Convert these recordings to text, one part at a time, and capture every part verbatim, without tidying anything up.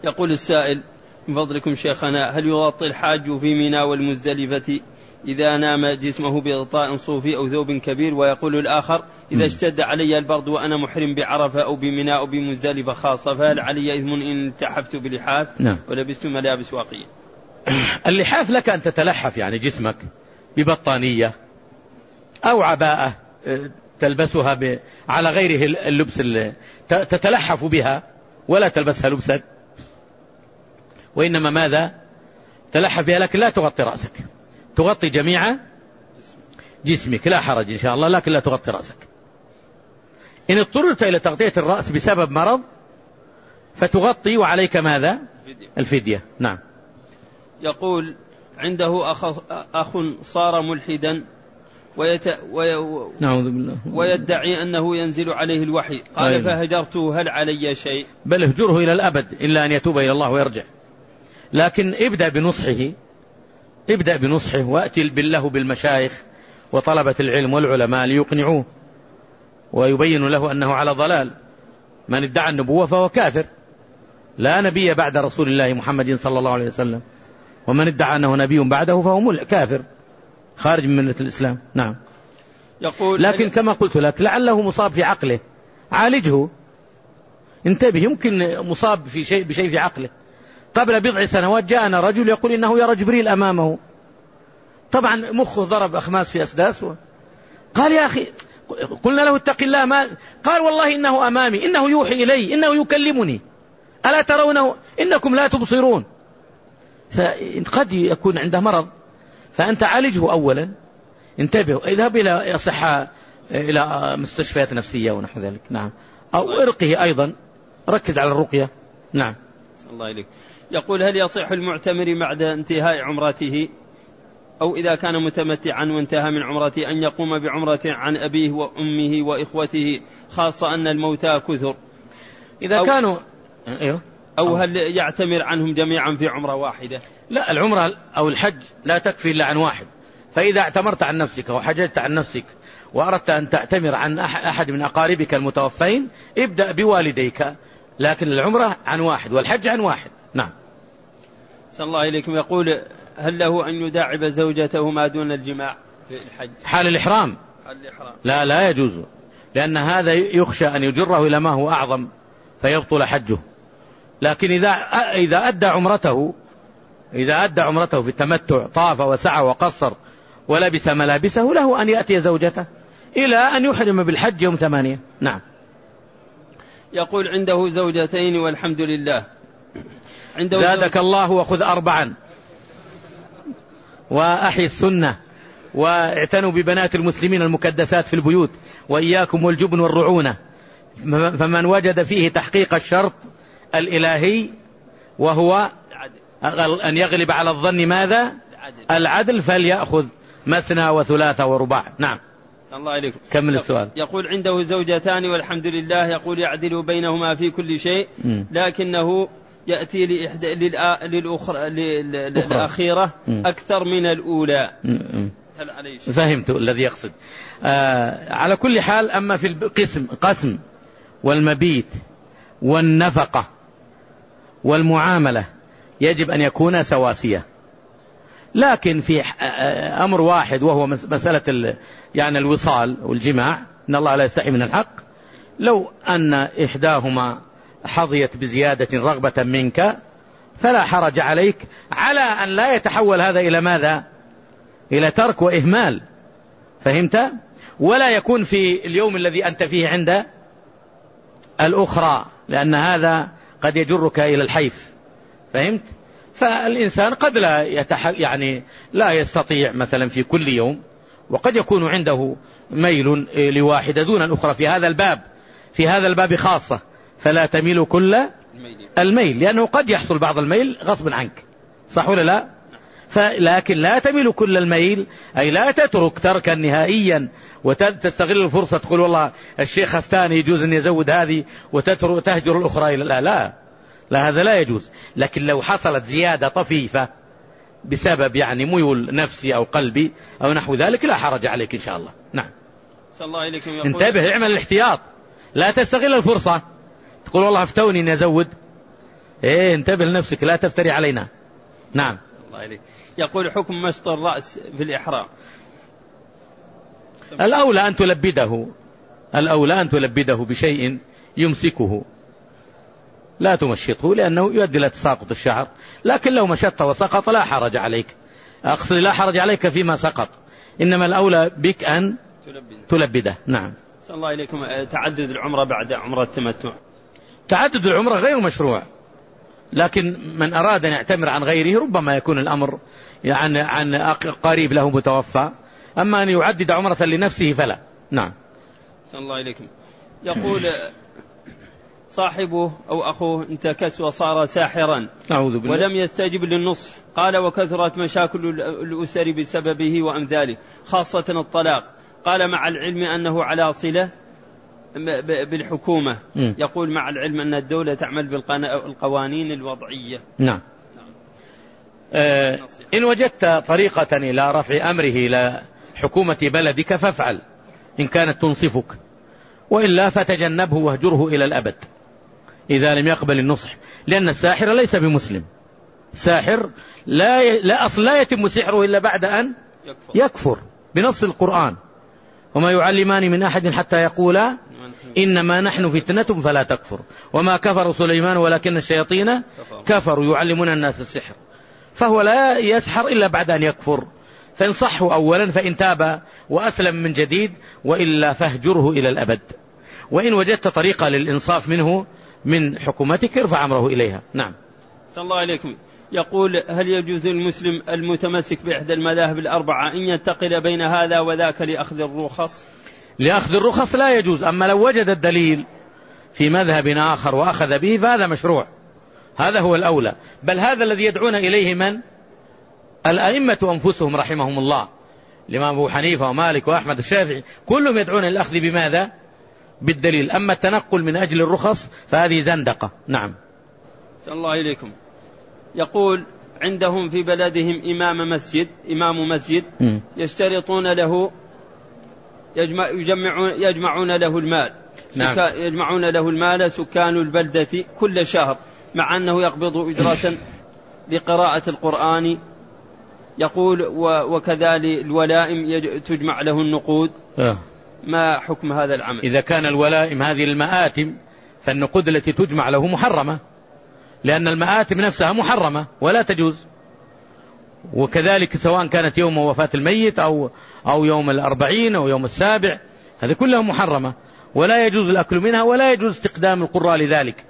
يقول السائل: من فضلكم شيخنا، هل يغطي الحاج في منى والمزدلفة إذا نام جسمه بغطاء صوفي أو ثوب كبير؟ ويقول الآخر: إذا اشتد علي البرد وأنا محرم بعرفة أو بمنى أو بمزدلفة خاصة، فهل علي إثم إن التحفت بلحاف نعم. ولبست ملابس واقية؟ اللحاف لك أن تتلحف يعني جسمك ببطانية أو عباءة تلبسها ب... على غيره اللبس اللي تتلحف بها، ولا تلبسها لبسا، وإنما ماذا تلحف بها، لكن لا تغطي رأسك، تغطي جميع جسمك لا حرج إن شاء الله، لكن لا تغطي رأسك. إن اضطررت إلى تغطية الرأس بسبب مرض فتغطي وعليك ماذا؟ الفدية. نعم. يقول: عنده أخ, أخ صار ملحدا ويت... وي... نعوذ بالله ويدعي أنه ينزل عليه الوحي، قال: أيوة. فهجرته، هل علي شيء؟ بل اهجره إلى الأبد إلا أن يتوب إلى الله ويرجع، لكن ابدأ بنصحه، ابدأ بنصحه وأتي بالله بالمشايخ وطلبة العلم والعلماء ليقنعوه ويبين له أنه على ضلال. من ادعى النبوة فهو كافر، لا نبي بعد رسول الله محمد صلى الله عليه وسلم، ومن ادعى أنه نبي بعده فهو كافر خارج من ملة الإسلام. نعم. يقول: لكن كما قلت لك لعله مصاب في عقله، عالجه، انتبه، يمكن مصاب في شيء بشيء في عقله. قبل بضع سنوات جاءنا رجل يقول إنه يرى جبريل أمامه، طبعا مخه ضرب أخماس في أسداس، قال: يا أخي، قلنا له اتق الله، ما قال: والله إنه أمامي، إنه يوحي إلي، إنه يكلمني، ألا ترونه إنكم لا تبصرون. فقد يكون عنده مرض، فأنت عالجه أولا، انتبه، اذهب إلى صحة إلى مستشفيات نفسية ونحو ذلك. نعم. أو ارقه أيضا، ركز على الرقية. نعم. الله إليك. يقول: هل يصح المعتمر بعد انتهاء عمرته أو إذا كان متمتعا وانتهى من عمرته أن يقوم بعمرة عن أبيه وأمه وإخوته، خاصة أن الموتى كثر؟ إذا أو كانوا أيوه أو هل يعتمر عنهم جميعا في عمرة واحدة؟ لا، العمرة أو الحج لا تكفي إلا عن واحد، فإذا اعتمرت عن نفسك وحججت عن نفسك وأردت أن تعتمر عن أحد من أقاربك المتوفين ابدأ بوالديك، لكن العمرة عن واحد والحج عن واحد. نعم. صلى الله إليكم. يقول: هل له أن يداعب زوجته ما دون الجماع في الحج؟ حال الإحرام؟ الإحرام لا، لا يجوز، لأن هذا يخشى أن يجره إلى ما هو أعظم فيبطل حجه. لكن إذا إذا أدى عمرته إذا أدى عمرته في التمتع، طاف وسعى وقصر ولبس ملابسه، له أن يأتي زوجته إلى أن يحرم بالحج يوم ثمانية. نعم. يقول: عنده زوجتين والحمد لله. عنده زادك الله وخذ أربعا، وأحي السنة، واعتنوا ببنات المسلمين المكدسات في البيوت، وإياكم والجبن والرعونة، فمن وجد فيه تحقيق الشرط الإلهي وهو أن يغلب على الظن ماذا؟ العدل، فليأخذ مثنى وثلاثة ورباع. نعم. الله عليكم. كمل السؤال. يقول: عنده زوجتان والحمد لله، يقول: يعدل بينهما في كل شيء، لكنه يأتي لإحدى للأخرى للأخيرة أكثر من الأولى. هل عليه شيء؟ فهمت الذي يقصد. آه على كل حال، أما في القسم قسم والمبيت والنفقة والمعاملة يجب أن يكون سواسية، لكن في أمر واحد وهو مسألة يعني الوصال والجماع، إن الله لا يستحي من الحق، لو أن إحداهما حظيت بزيادة رغبة منك فلا حرج عليك، على أن لا يتحول هذا إلى ماذا؟ إلى ترك وإهمال. فهمت؟ ولا يكون في اليوم الذي أنت فيه عند الأخرى، لأن هذا قد يجرك إلى الحيف. فهمت؟ فالإنسان قد لا يتح... يعني لا يستطيع مثلا في كل يوم، وقد يكون عنده ميل لواحدة دون الأخرى في هذا الباب في هذا الباب خاصة، فلا تميل كل الميل، لأنه قد يحصل بعض الميل غصب عنك، صح ولا لا؟ لكن لا تميل كل الميل، أي لا تترك تركا نهائيا وتستغل الفرصة تقول والله الشيخ الثاني يجوز أن يزود هذه وتهجر الأخرى إلى لا لا لا هذا لا يجوز. لكن لو حصلت زيادة طفيفة بسبب يعني ميول نفسي أو قلبي أو نحو ذلك لا حرج عليك إن شاء الله. نعم. انتبه، اعمل الاحتياط، لا تستغل الفرصة تقول والله افتوني أن أزود، إيه انتبه لنفسك لا تفتري علينا. نعم. الله عليك. يقول حكم مشط الرأس في الإحرام. الأولى أن تلبده، الأولى أن تلبده بشيء يمسكه، لا تمشطه لأنه يؤدي إلى تساقط الشعر، لكن لو مشطت وسقط لا حرج عليك، أقصد لا حرج عليك فيما سقط، إنما الأولى بك أن تلبده. نعم. صلى الله عليكم. تعدد العمرة بعد عمرة التمتع. تعدد العمرة غير مشروع، لكن من أراد أن يعتمر عن غيره ربما يكون الأمر يعني عن قريب له متوفى، أما أن يعدد عمرة لنفسه فلا. نعم. صلى الله عليكم. يقول صاحبه أو أخوه انتكس وصار ساحرا ولم يستجب للنصح، قال وكثرت مشاكل الأسر بسببه وأمثاله خاصة الطلاق، قال مع العلم أنه على صلة بالحكومة. م. يقول مع العلم أن الدولة تعمل بالقوانين الوضعية. نعم. آه إن وجدت طريقة إلى رفع أمره إلى حكومة بلدك فافعل إن كانت تنصفك، وإلا فتجنبه واهجره إلى الأبد إذا لم يقبل النصح، لأن الساحر ليس بمسلم. الساحر لا, ي... لا أصل لا يتم سحره إلا بعد أن يكفر, يكفر بنص القرآن، وما يعلمان من أحد حتى يقولا إنما نحن فتنة فلا تكفر، وما كفر سليمان ولكن الشياطين كفروا يعلمون الناس السحر، فهو لا يسحر إلا بعد أن يكفر، فانصحه أولا فإن تاب وأسلم من جديد، وإلا فاهجره إلى الأبد. وإن وجدت طريقة للإنصاف منه من حكومتك ارفع أمره إليها. نعم. صلى الله عليكم. يقول هل يجوز المسلم المتمسك بإحدى المذاهب الأربعة أن ينتقل بين هذا وذاك لأخذ الرخص؟ لأخذ الرخص لا يجوز، أما لو وجد الدليل في مذهب آخر وأخذ به فهذا مشروع، هذا هو الأولى، بل هذا الذي يدعون إليه من؟ الأئمة أنفسهم رحمهم الله، الإمام أبو حنيفة ومالك وأحمد الشافعي كلهم يدعون الأخذ بماذا؟ بالدليل. أما التنقل من أجل الرخص فهذه زندقة. نعم. صلى الله عليكم. يقول عندهم في بلدهم إمام مسجد إمام مسجد م. يشترطون له يجمع يجمعون يجمعون له المال. نعم. يجمعون له المال سكان البلدة كل شهر، مع أنه يقبض أجرة لقراءة القرآن. يقول وكذلك الولائم تجمع له النقود. أه. ما حكم هذا العمل؟ إذا كان الولائم هذه المآتم فالنقود التي تجمع له محرمة، لأن المآتم نفسها محرمة ولا تجوز، وكذلك سواء كانت يوم وفاة الميت أو, أو يوم الأربعين أو يوم السابع، هذه كلها محرمة ولا يجوز الأكل منها ولا يجوز استقدام القراء لذلك.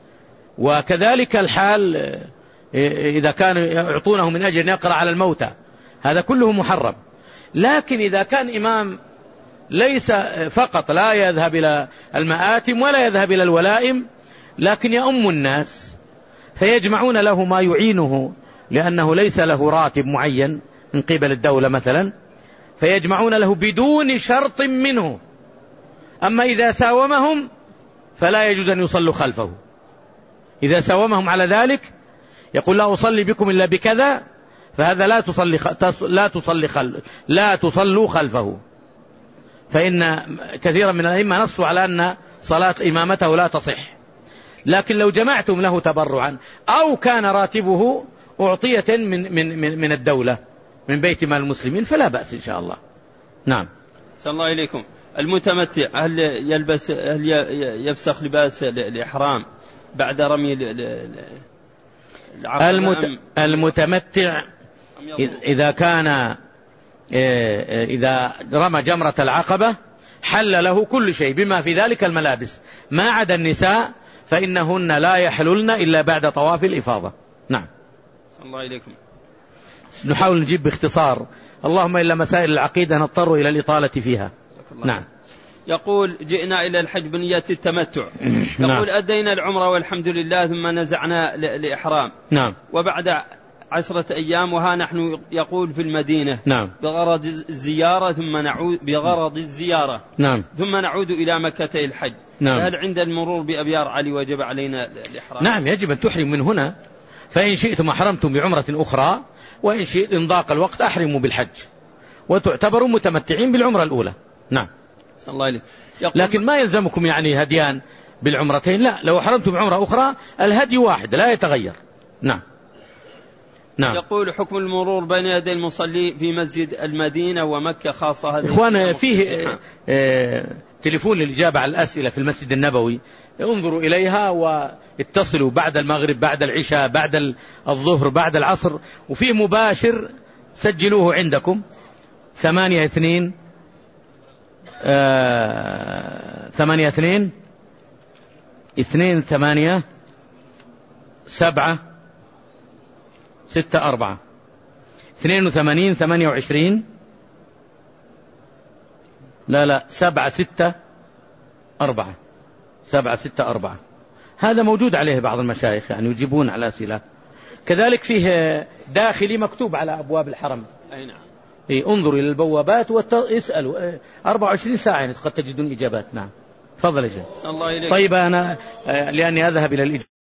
وكذلك الحال إذا كانوا يعطونه من أجل أن يقرأ على الموتى، هذا كله محرم. لكن إذا كان إمام ليس فقط لا يذهب إلى المآتم ولا يذهب إلى الولائم، لكن يؤم الناس فيجمعون له ما يعينه، لأنه ليس له راتب معين من قبل الدولة مثلا، فيجمعون له بدون شرط منه. أما إذا ساومهم فلا يجوز أن يصلوا خلفه، إذا ساومهم على ذلك يقول لا أصلي بكم إلا بكذا، فهذا لا تصلي لا تصلي خل لا تصلوا خلفه، فإن كثيرا من الأئمة نصوا على أن صلاة إمامته لا تصح. لكن لو جمعتم له تبرعا أو كان راتبه أعطية من من من من الدولة من بيت مال المسلمين فلا بأس إن شاء الله. نعم. صلى الله عليكم. المتمتع هل يلبس هل يفسخ لباس الإحرام بعد رمي المت... المتمتع إذا كان إذا رمى جمرة العقبة حل له كل شيء بما في ذلك الملابس، ما عدا النساء فإنهن لا يحللن إلا بعد طواف الإفاضة. نعم. صلى الله عليكم. نحاول نجيب باختصار، اللهم إلا مسائل العقيدة نضطر إلى الإطالة فيها. نعم. يقول جئنا إلى الحج بنية التمتع. يقول نعم. أدينا العمرة والحمد لله ثم نزعنا لإحرام. نعم. وبعد عشرة أيام وها نحن يقول في المدينة. نعم. بغرض الزيارة ثم نعود بغرض الزيارة. نعم. ثم نعود إلى مكة الحج. نعم. هل عند المرور بأبيار علي وجب علينا الإحرام؟ نعم يجب أن تحرم من هنا، فإن شئتم أحرمتم بعمرة أخرى، وإن شئت إن ضاق الوقت أحرموا بالحج وتعتبروا متمتعين بالعمرة الأولى. نعم. صلى الله عليه. لكن ما يلزمكم يعني هديان بالعمرتين. لا، لو أحرمت بعمرة أخرى الهدي واحد لا يتغير. نعم. نعم. يقول حكم المرور بين يدي المصلي في مسجد المدينة ومكة خاصة. هذا إخوان فيه آه تليفون للإجابة على الأسئلة في المسجد النبوي، انظروا إليها واتصلوا بعد المغرب، بعد العشاء، بعد الظهر، بعد العصر، وفيه مباشر سجلوه عندكم ثمانية اثنين آه ثمانية اثنين اثنين ثمانية سبعة ستة أربعة اثنين وثمانين ثمانية وعشرين لا لا سبعة ستة أربعة سبعة ستة أربعة. هذا موجود عليه بعض المشايخ يعني يجيبون على أسئلة. كذلك فيه داخلي مكتوب على أبواب الحرم. أي نعم. إيه، انظروا إلى البوابات واسألوا أربعة وعشرين ساعة يعني قد تجدون إجابات. نعم. تفضل يا شيخ. الله إليك. طيب أنا لأني أذهب إلى الإجابة